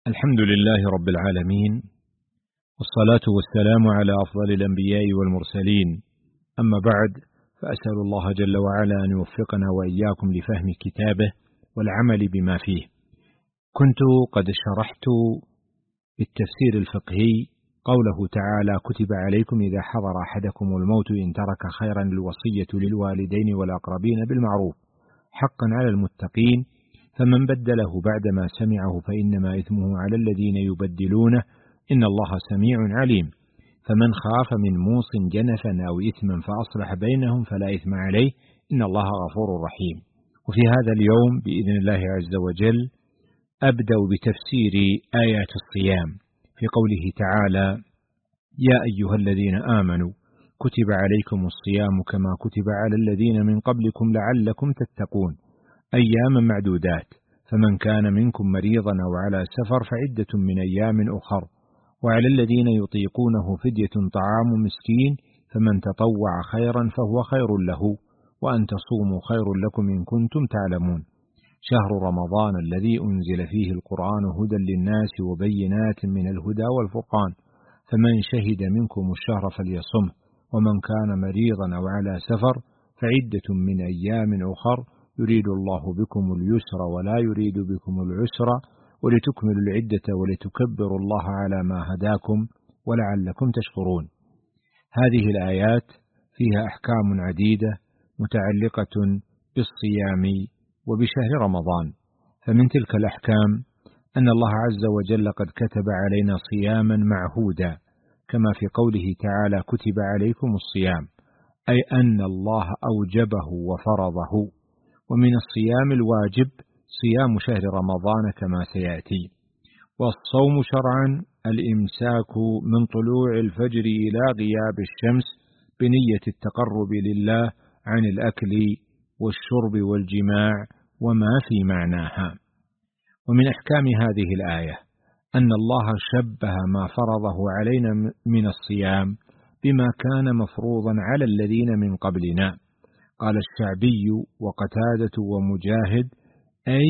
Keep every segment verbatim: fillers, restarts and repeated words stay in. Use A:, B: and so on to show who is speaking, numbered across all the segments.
A: الحمد لله رب العالمين، والصلاة والسلام على أفضل الأنبياء والمرسلين. أما بعد، فأسأل الله جل وعلا أن يوفقنا وإياكم لفهم كتابه والعمل بما فيه. كنت قد شرحت بالتفسير الفقهي قوله تعالى: كتب عليكم إذا حضر أحدكم الموت إن ترك خيرا الوصية للوالدين والأقربين بالمعروف حقا على المتقين، فمن بدله بعدما سمعه فإنما إثمه على الذين يبدلونه، إن الله سميع عليم. فمن خاف من موص جنفا أو إثما فأصلح بينهم فلا إثم عليه، إن الله غفور رحيم. وفي هذا اليوم بإذن الله عز وجل أبدأ بتفسير آيات الصيام في قوله تعالى: يا أيها الذين آمنوا كتب عليكم الصيام كما كتب على الذين من قبلكم لعلكم تتقون أياما معدودات، فمن كان منكم مريضا أو على سفر فعدة من أيام أخر، وعلى الذين يطيقونه فدية طعام مسكين، فمن تطوع خيرا فهو خير له، وأن تصوموا خير لكم إن كنتم تعلمون. شهر رمضان الذي أنزل فيه القرآن هدى للناس وبينات من الهدى والفرقان، فمن شهد منكم الشهر فليصمه، ومن كان مريضا أو على سفر فعدة من أيام أخر، يريد الله بكم اليسر ولا يريد بكم العسر ولتكملوا العدة ولتكبروا الله على ما هداكم ولعلكم تشكرون. هذه الآيات فيها أحكام عديدة متعلقة بالصيام وبشهر رمضان. فمن تلك الأحكام أن الله عز وجل قد كتب علينا صياما معهودا، كما في قوله تعالى: كتب عليكم الصيام، أي أن الله أوجبه وفرضه. ومن الصيام الواجب صيام شهر رمضان كما سيأتي. والصوم شرعا الإمساك من طلوع الفجر إلى غياب الشمس بنية التقرب لله عن الأكل والشرب والجماع وما في معناها. ومن أحكام هذه الآية أن الله شبه ما فرضه علينا من الصيام بما كان مفروضا على الذين من قبلنا. قال الشعبي وقتادة ومجاهد: أي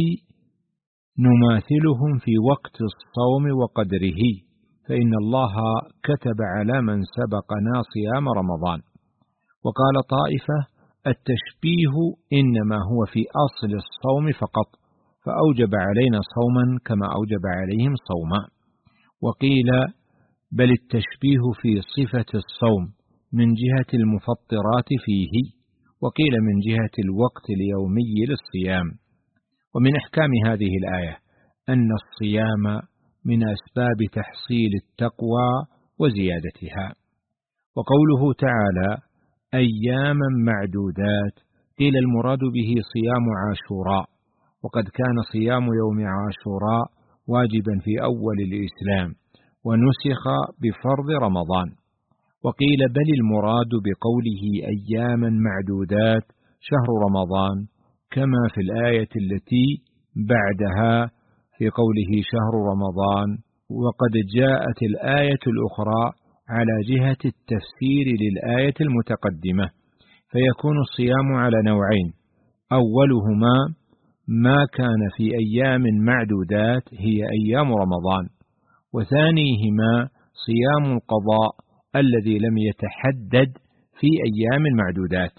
A: نماثلهم في وقت الصوم وقدره، فإن الله كتب على من سبقنا صيام رمضان. وقال طائفة: التشبيه إنما هو في أصل الصوم فقط، فأوجب علينا صوما كما أوجب عليهم صوما. وقيل: بل التشبيه في صفة الصوم من جهة المفطرات فيه، وقيل من جهة الوقت اليومي للصيام. ومن أحكام هذه الآية أن الصيام من أسباب تحصيل التقوى وزيادتها. وقوله تعالى: أياما معدودات، قيل المراد به صيام عاشوراء، وقد كان صيام يوم عاشوراء واجبا في أول الإسلام ونسخ بفرض رمضان. وقيل بل المراد بقوله أياما معدودات شهر رمضان، كما في الآية التي بعدها في قوله شهر رمضان. وقد جاءت الآية الأخرى على جهة التفسير للآية المتقدمة، فيكون الصيام على نوعين: أولهما ما كان في أيام معدودات هي أيام رمضان، وثانيهما صيام القضاء الذي لم يتحدد في أيام معدودات.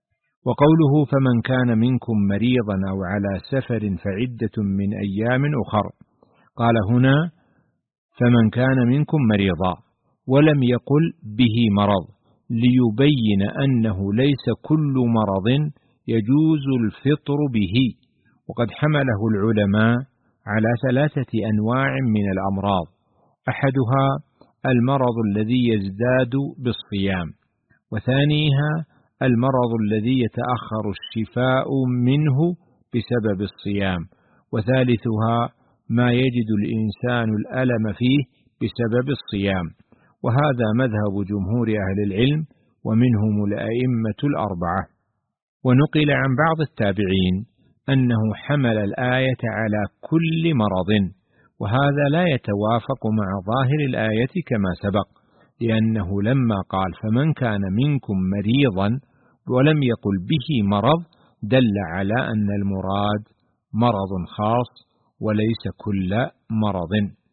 A: وقوله فمن كان منكم مريضا أو على سفر فعدة من أيام أخر، قال هنا فمن كان منكم مريضا، ولم يقل به مرض، ليبين أنه ليس كل مرض يجوز الفطر به. وقد حمله العلماء على ثلاثة أنواع من الأمراض: أحدها المرض الذي يزداد بالصيام، وثانيها المرض الذي يتأخر الشفاء منه بسبب الصيام، وثالثها ما يجد الإنسان الألم فيه بسبب الصيام. وهذا مذهب جمهور أهل العلم ومنهم الأئمة الأربعة. ونقل عن بعض التابعين أنه حمل الآية على كل مرض، وهذا لا يتوافق مع ظاهر الآية كما سبق، لأنه لما قال فمن كان منكم مريضا ولم يقل به مرض دل على أن المراد مرض خاص وليس كل مرض.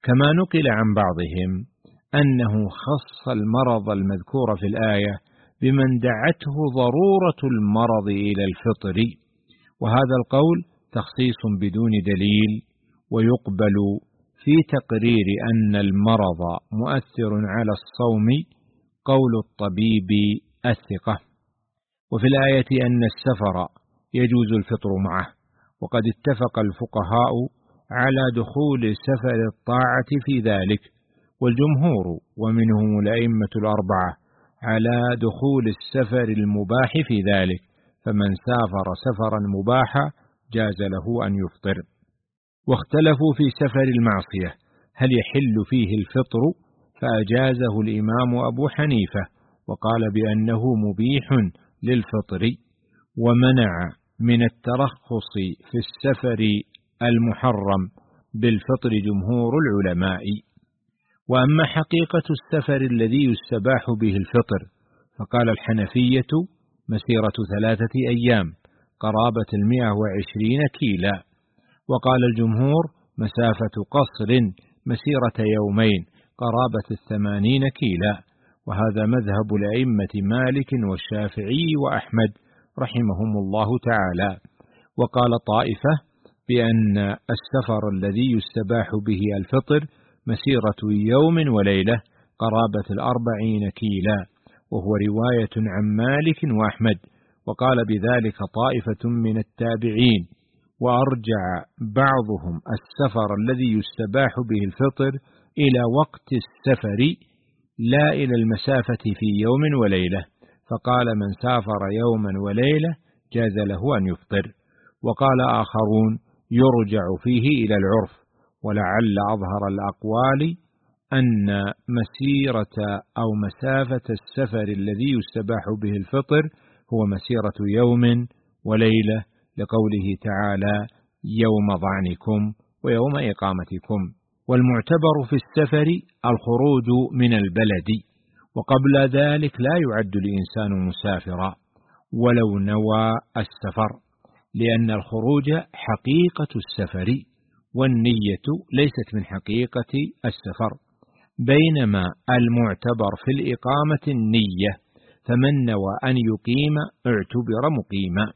A: كما نقل عن بعضهم أنه خص المرض المذكور في الآية بمن دعته ضرورة المرض إلى الفطر، وهذا القول تخصيص بدون دليل، ويقبل في تقرير أن المرض مؤثر على الصوم قول الطبيب الثقة. وفي الآية أن السفر يجوز الفطر معه، وقد اتفق الفقهاء على دخول سفر الطاعة في ذلك، والجمهور ومنهم الأئمة الأربعة على دخول السفر المباح في ذلك، فمن سافر سفرا مباحا جاز له أن يفطر. واختلفوا في سفر المعصية هل يحل فيه الفطر، فأجازه الإمام أبو حنيفة وقال بأنه مبيح للفطر، ومنع من الترخص في السفر المحرم بالفطر جمهور العلماء. وأما حقيقة السفر الذي يستباح به الفطر فقال الحنفية مسيرة ثلاثة أيام قرابة المئة وعشرين كيلا، وقال الجمهور مسافة قصر مسيرة يومين قرابة الثمانين كيلا، وهذا مذهب الأئمة مالك والشافعي وأحمد رحمهم الله تعالى. وقال طائفة بأن السفر الذي يستباح به الفطر مسيرة يوم وليلة قرابة الأربعين كيلا، وهو رواية عن مالك وأحمد، وقال بذلك طائفة من التابعين، وأرجع بعضهم السفر الذي يستباح به الفطر إلى وقت السفر لا إلى المسافة في يوم وليلة، فقال من سافر يوما وليلة جاز له أن يفطر. وقال آخرون يرجع فيه إلى العرف، ولعل أظهر الأقوال أن مسيرة أو مسافة السفر الذي يستباح به الفطر هو مسيرة يوم وليلة، لقوله تعالى يوم ظعنكم ويوم إقامتكم. والمعتبر في السفر الخروج من البلد، وقبل ذلك لا يعد الإنسان مسافرا ولو نوى السفر، لأن الخروج حقيقة السفر والنية ليست من حقيقة السفر، بينما المعتبر في الإقامة النية، فمن نوى أن يقيم اعتبر مقيما.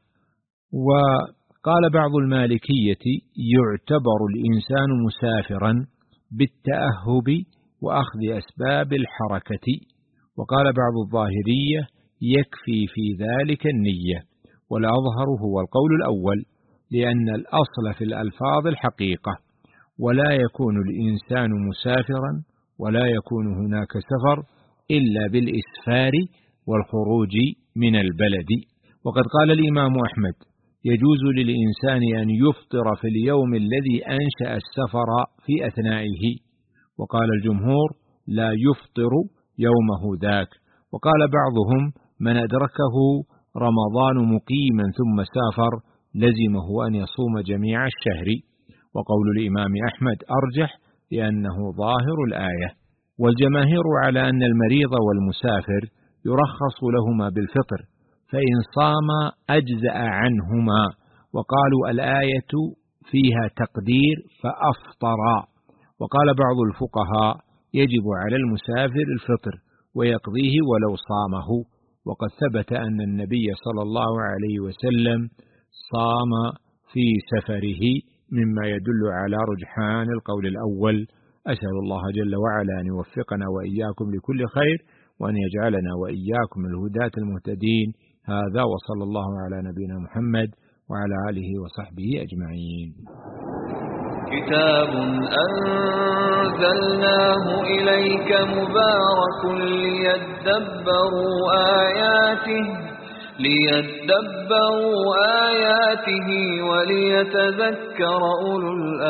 A: وقال بعض المالكية يعتبر الإنسان مسافرا بالتأهب وأخذ أسباب الحركة، وقال بعض الظاهرية يكفي في ذلك النية، والأظهر هو القول الأول، لأن الأصل في الألفاظ الحقيقة، ولا يكون الإنسان مسافرا ولا يكون هناك سفر إلا بالإسفار والخروج من البلد. وقد قال الإمام أحمد يجوز للإنسان أن يفطر في اليوم الذي أنشأ السفر في أثنائه، وقال الجمهور لا يفطر يومه ذاك. وقال بعضهم من أدركه رمضان مقيما ثم سافر لزمه أن يصوم جميع الشهر، وقول الإمام أحمد أرجح لأنه ظاهر الآية. والجماهير على أن المريض والمسافر يرخص لهما بالفطر، فإن صام أجزأ عنهما، وقالوا الآية فيها تقدير فأفطرا. وقال بعض الفقهاء يجب على المسافر الفطر ويقضيه ولو صامه، وقد ثبت أن النبي صلى الله عليه وسلم صام في سفره، مما يدل على رجحان القول الأول. أسأل الله جل وعلا أن يوفقنا وإياكم لكل خير، وأن يجعلنا وإياكم الهداة المهتدين. هذا وصلى الله على نبينا محمد وعلى آله وصحبه أجمعين.
B: كتاب أنزلناه إليك مبارك ليدبروا آياته ليدبروا آياته وليتذكر أولو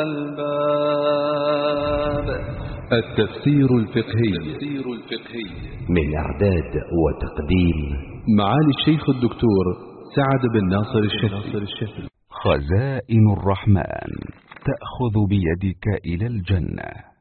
B: الألباب.
C: التفسير الفقهي من إعداد وتقديم معالي الشيخ الدكتور سعد بن ناصر الشافعي.
D: خزائن الرحمن تأخذ بيدك إلى الجنة.